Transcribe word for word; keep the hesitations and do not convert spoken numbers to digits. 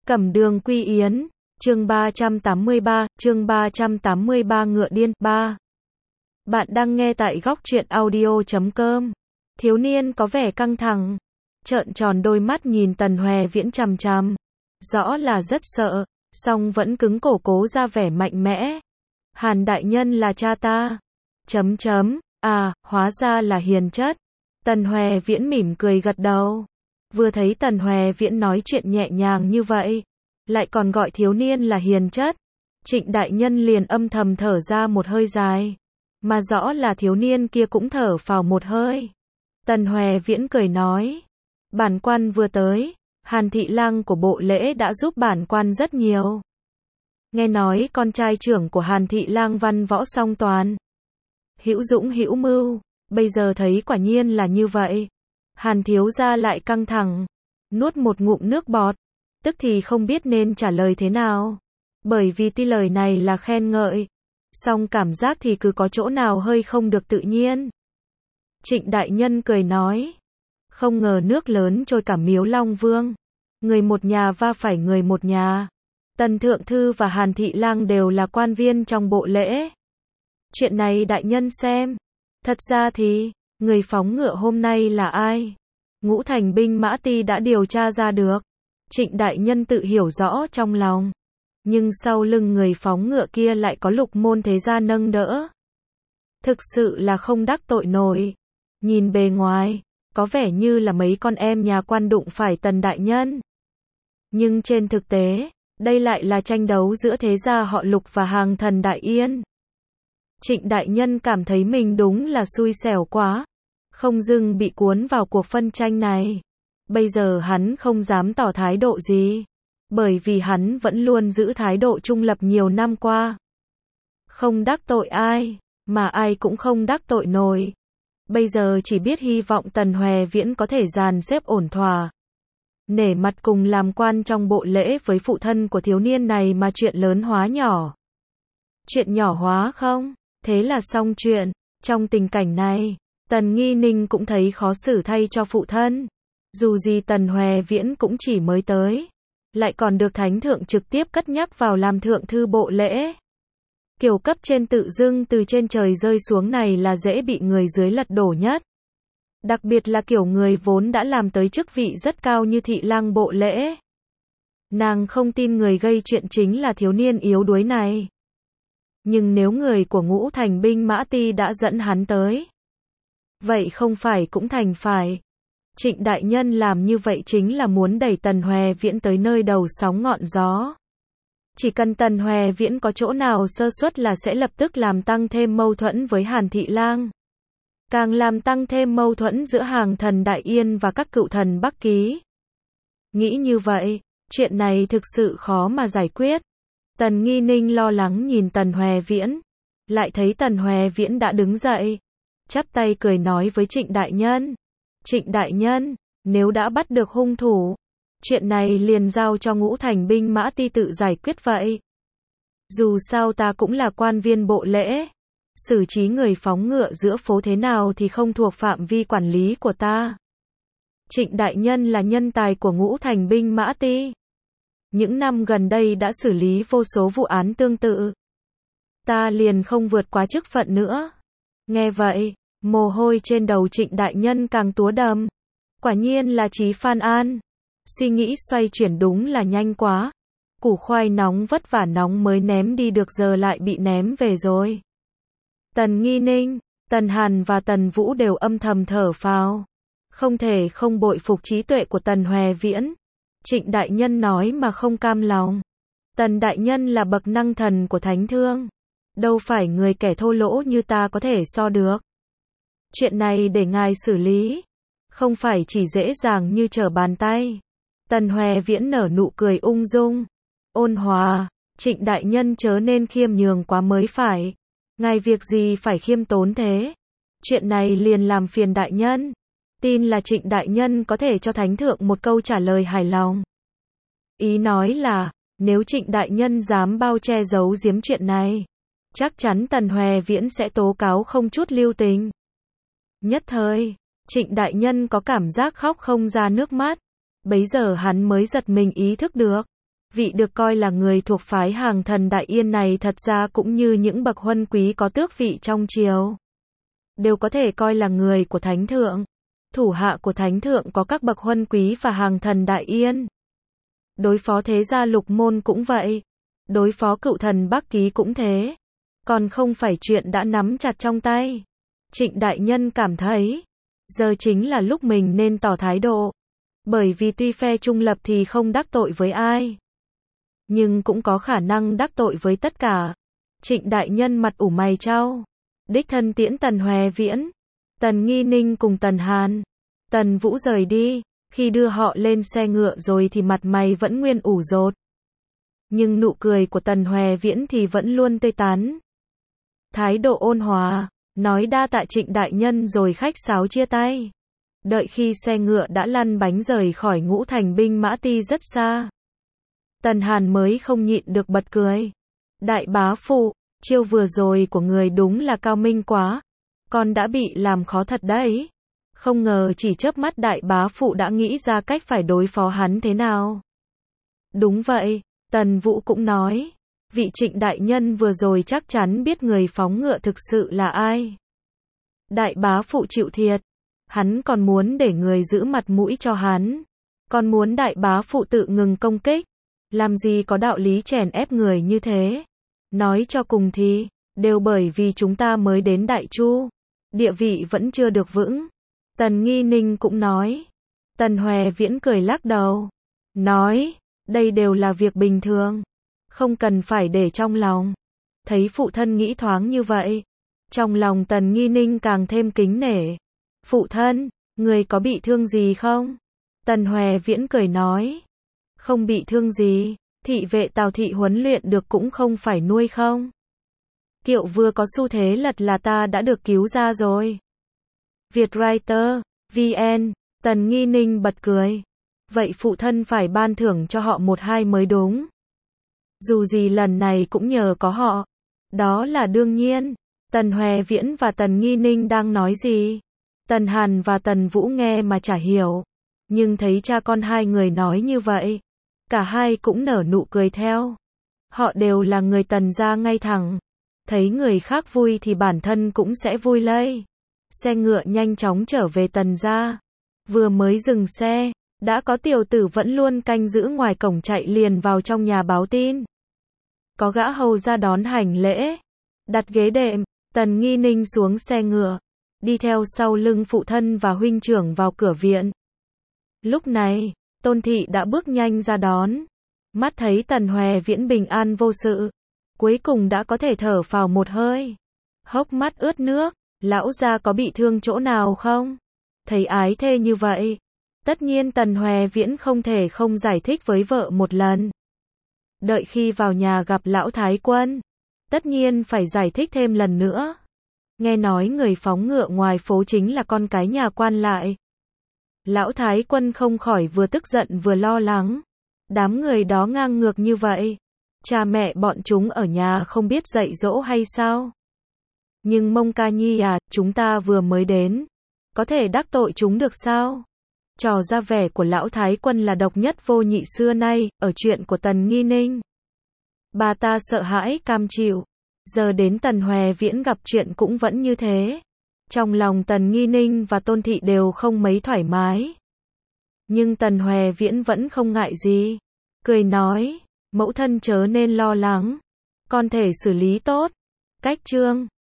Cẩm Đường Quy Yến, chương ba trăm tám mươi ba, chương ba trăm tám mươi ba Ngựa Điên, ba. Bạn đang nghe tại góc truyện audio chấm com. Thiếu niên có vẻ căng thẳng, trợn tròn đôi mắt nhìn Tần Hoè Viễn chằm chằm. Rõ là rất sợ, song vẫn cứng cổ cố ra vẻ mạnh mẽ. Hàn đại nhân là cha ta. Chấm chấm, à, hóa ra là hiền chất. Tần Hoè Viễn mỉm cười gật đầu. Vừa thấy Tần Hoè Viễn nói chuyện nhẹ nhàng như vậy, lại còn gọi thiếu niên là hiền chất, Trịnh đại nhân liền âm thầm thở ra một hơi dài, mà rõ là thiếu niên kia cũng thở phào một hơi. Tần Hoè Viễn cười nói, bản quan vừa tới, Hàn thị lang của bộ lễ đã giúp bản quan rất nhiều. Nghe nói con trai trưởng của Hàn thị lang văn võ song toàn, hữu dũng hữu mưu, bây giờ thấy quả nhiên là như vậy. Hàn thiếu gia lại căng thẳng, nuốt một ngụm nước bọt, tức thì không biết nên trả lời thế nào. Bởi vì tuy lời này là khen ngợi, song cảm giác thì cứ có chỗ nào hơi không được tự nhiên. Trịnh đại nhân cười nói, không ngờ nước lớn trôi cả Miếu Long Vương, người một nhà va phải người một nhà. Tần thượng thư và Hàn thị lang đều là quan viên trong bộ lễ. Chuyện này đại nhân xem, thật ra thì người phóng ngựa hôm nay là ai? Ngũ thành binh mã ti đã điều tra ra được. Trịnh đại nhân tự hiểu rõ trong lòng. Nhưng sau lưng người phóng ngựa kia lại có Lục môn thế gia nâng đỡ. Thực sự là không đắc tội nổi. Nhìn bề ngoài, có vẻ như là mấy con em nhà quan đụng phải Tần đại nhân. Nhưng trên thực tế, đây lại là tranh đấu giữa thế gia họ Lục và hàng thần Đại Yên. Trịnh đại nhân cảm thấy mình đúng là xui xẻo quá, không dưng bị cuốn vào cuộc phân tranh này. Bây giờ hắn không dám tỏ thái độ gì, bởi vì hắn vẫn luôn giữ thái độ trung lập nhiều năm qua. Không đắc tội ai, mà ai cũng không đắc tội nổi. Bây giờ chỉ biết hy vọng Tần Hoè Viễn có thể dàn xếp ổn thỏa, nể mặt cùng làm quan trong bộ lễ với phụ thân của thiếu niên này mà chuyện lớn hóa nhỏ. Chuyện nhỏ hóa không? Thế là xong chuyện. Trong tình cảnh này, Tần Nghi Ninh cũng thấy khó xử thay cho phụ thân. Dù gì Tần Hoè Viễn cũng chỉ mới tới, lại còn được thánh thượng trực tiếp cất nhắc vào làm thượng thư bộ lễ. Kiểu cấp trên tự dưng từ trên trời rơi xuống này là dễ bị người dưới lật đổ nhất. Đặc biệt là kiểu người vốn đã làm tới chức vị rất cao như thị lang bộ lễ. Nàng không tin người gây chuyện chính là thiếu niên yếu đuối này. Nhưng nếu người của ngũ thành binh mã ti đã dẫn hắn tới, vậy không phải cũng thành phải. Trịnh đại nhân làm như vậy chính là muốn đẩy Tần Hoè Viễn tới nơi đầu sóng ngọn gió. Chỉ cần Tần Hoè Viễn có chỗ nào sơ suất là sẽ lập tức làm tăng thêm mâu thuẫn với Hàn thị lang. Càng làm tăng thêm mâu thuẫn giữa hàng thần Đại Yên và các cựu thần Bắc Ký. Nghĩ như vậy, chuyện này thực sự khó mà giải quyết. Tần Nghi Ninh lo lắng nhìn Tần Hoè Viễn, lại thấy Tần Hoè Viễn đã đứng dậy, chắp tay cười nói với Trịnh đại nhân. Trịnh đại nhân, nếu đã bắt được hung thủ, chuyện này liền giao cho ngũ thành binh mã ti tự giải quyết vậy. Dù sao ta cũng là quan viên bộ lễ, xử trí người phóng ngựa giữa phố thế nào thì không thuộc phạm vi quản lý của ta. Trịnh đại nhân là nhân tài của ngũ thành binh mã ti. Những năm gần đây đã xử lý vô số vụ án tương tự. Ta liền không vượt quá chức phận nữa. Nghe vậy, mồ hôi trên đầu Trịnh đại nhân càng túa đầm. Quả nhiên là trí Phan An. Suy nghĩ xoay chuyển đúng là nhanh quá. Củ khoai nóng vất vả nóng mới ném đi được giờ lại bị ném về rồi. Tần Nghi Ninh, Tần Hàn và Tần Vũ đều âm thầm thở phào. Không thể không bội phục trí tuệ của Tần Hoè Viễn. Trịnh đại nhân nói mà không cam lòng. Tần đại nhân là bậc năng thần của thánh thương. Đâu phải người kẻ thô lỗ như ta có thể so được. Chuyện này để ngài xử lý, không phải chỉ dễ dàng như trở bàn tay. Tần Hoè Viễn nở nụ cười ung dung, ôn hòa. Trịnh đại nhân chớ nên khiêm nhường quá mới phải. Ngài việc gì phải khiêm tốn thế. Chuyện này liền làm phiền đại nhân. Tin là Trịnh đại nhân có thể cho thánh thượng một câu trả lời hài lòng. Ý nói là, nếu Trịnh đại nhân dám bao che giấu giếm chuyện này, chắc chắn Tần Hoè Viễn sẽ tố cáo không chút lưu tình. Nhất thời, Trịnh đại nhân có cảm giác khóc không ra nước mắt. Bấy giờ hắn mới giật mình ý thức được, Vị được coi là người thuộc phái hàng thần Đại Yên này thật ra cũng như những bậc huân quý có tước vị trong triều, đều có thể coi là người của Thánh Thượng. Thủ hạ của Thánh Thượng có các bậc huân quý và hàng thần Đại Yên. Đối phó thế gia lục môn cũng vậy. Đối phó cựu thần Bắc Ký cũng thế. Còn không phải chuyện đã nắm chặt trong tay. Trịnh đại nhân cảm thấy, giờ chính là lúc mình nên tỏ thái độ. Bởi vì tuy phe trung lập thì không đắc tội với ai, nhưng cũng có khả năng đắc tội với tất cả. Trịnh đại nhân mặt ủ mày chau. Đích thân tiễn Tần Hoè Viễn, Tần Nghi Ninh cùng Tần Hàn, Tần Vũ rời đi. Khi đưa họ lên xe ngựa rồi thì mặt mày vẫn nguyên ủ rột. Nhưng nụ cười của Tần Hoè Viễn thì vẫn luôn tươi tắn. Thái độ ôn hòa, nói đa tạ Trịnh đại nhân rồi khách sáo chia tay. Đợi khi xe ngựa đã lăn bánh rời khỏi Ngũ Thành binh mã ti rất xa, Tần Hàn mới không nhịn được bật cười. Đại bá phụ, chiêu vừa rồi của người đúng là cao minh quá. Con đã bị làm khó thật đấy. Không ngờ chỉ chớp mắt đại bá phụ đã nghĩ ra cách phải đối phó hắn thế nào. Đúng vậy, Tần Vũ cũng nói. Vị Trịnh đại nhân vừa rồi chắc chắn biết người phóng ngựa thực sự là ai. Đại bá phụ chịu thiệt. Hắn còn muốn để người giữ mặt mũi cho hắn. Còn muốn đại bá phụ tự ngừng công kích. Làm gì có đạo lý chèn ép người như thế. Nói cho cùng thì, đều bởi vì chúng ta mới đến Đại Chu. Địa vị vẫn chưa được vững. Tần Nghi Ninh cũng nói. Tần Hoè Viễn cười lắc đầu. Nói, đây đều là việc bình thường. Không cần phải để trong lòng. Thấy phụ thân nghĩ thoáng như vậy. Trong lòng Tần Nghi Ninh càng thêm kính nể. Phụ thân, người có bị thương gì không? Tần Hoè Viễn cười nói. Không bị thương gì, thị vệ Tào thị huấn luyện được cũng không phải nuôi không? Kiệu vừa có xu thế lật là ta đã được cứu ra rồi. Vietwriter, vê en, Tần Nghi Ninh bật cười. Vậy phụ thân phải ban thưởng cho họ một hai mới đúng. Dù gì lần này cũng nhờ có họ. Đó là đương nhiên. Tần Hoè Viễn và Tần Nghi Ninh đang nói gì? Tần Hàn và Tần Vũ nghe mà chả hiểu. Nhưng thấy cha con hai người nói như vậy, cả hai cũng nở nụ cười theo. Họ đều là người Tần gia ngay thẳng. Thấy người khác vui thì bản thân cũng sẽ vui lây. Xe ngựa nhanh chóng trở về Tần gia. Vừa mới dừng xe, đã có tiểu tử vẫn luôn canh giữ ngoài cổng chạy liền vào trong nhà báo tin. Có gã hầu ra đón hành lễ, đặt ghế đệm, Tần Nghi Ninh xuống xe ngựa, đi theo sau lưng phụ thân và huynh trưởng vào cửa viện. Lúc này, Tôn Thị đã bước nhanh ra đón. Mắt thấy Tần Hoè Viễn bình an vô sự, cuối cùng đã có thể thở phào một hơi. Hốc mắt ướt nước, lão gia có bị thương chỗ nào không? Thấy ái thê như vậy, tất nhiên Tần Hoè Viễn không thể không giải thích với vợ một lần. Đợi khi vào nhà gặp lão Thái Quân, tất nhiên phải giải thích thêm lần nữa. Nghe nói người phóng ngựa ngoài phố chính là con cái nhà quan lại. Lão Thái Quân không khỏi vừa tức giận vừa lo lắng. Đám người đó ngang ngược như vậy. Cha mẹ bọn chúng ở nhà không biết dạy dỗ hay sao? Nhưng Mông Ca Nhi à, chúng ta vừa mới đến. Có thể đắc tội chúng được sao? Trò ra vẻ của lão Thái Quân là độc nhất vô nhị xưa nay, ở chuyện của Tần Nghi Ninh. Bà ta sợ hãi cam chịu. Giờ đến Tần Hoè Viễn gặp chuyện cũng vẫn như thế. Trong lòng Tần Nghi Ninh và Tôn Thị đều không mấy thoải mái. Nhưng Tần Hoè Viễn vẫn không ngại gì. Cười nói, mẫu thân chớ nên lo lắng. Con thể xử lý tốt. Cách chương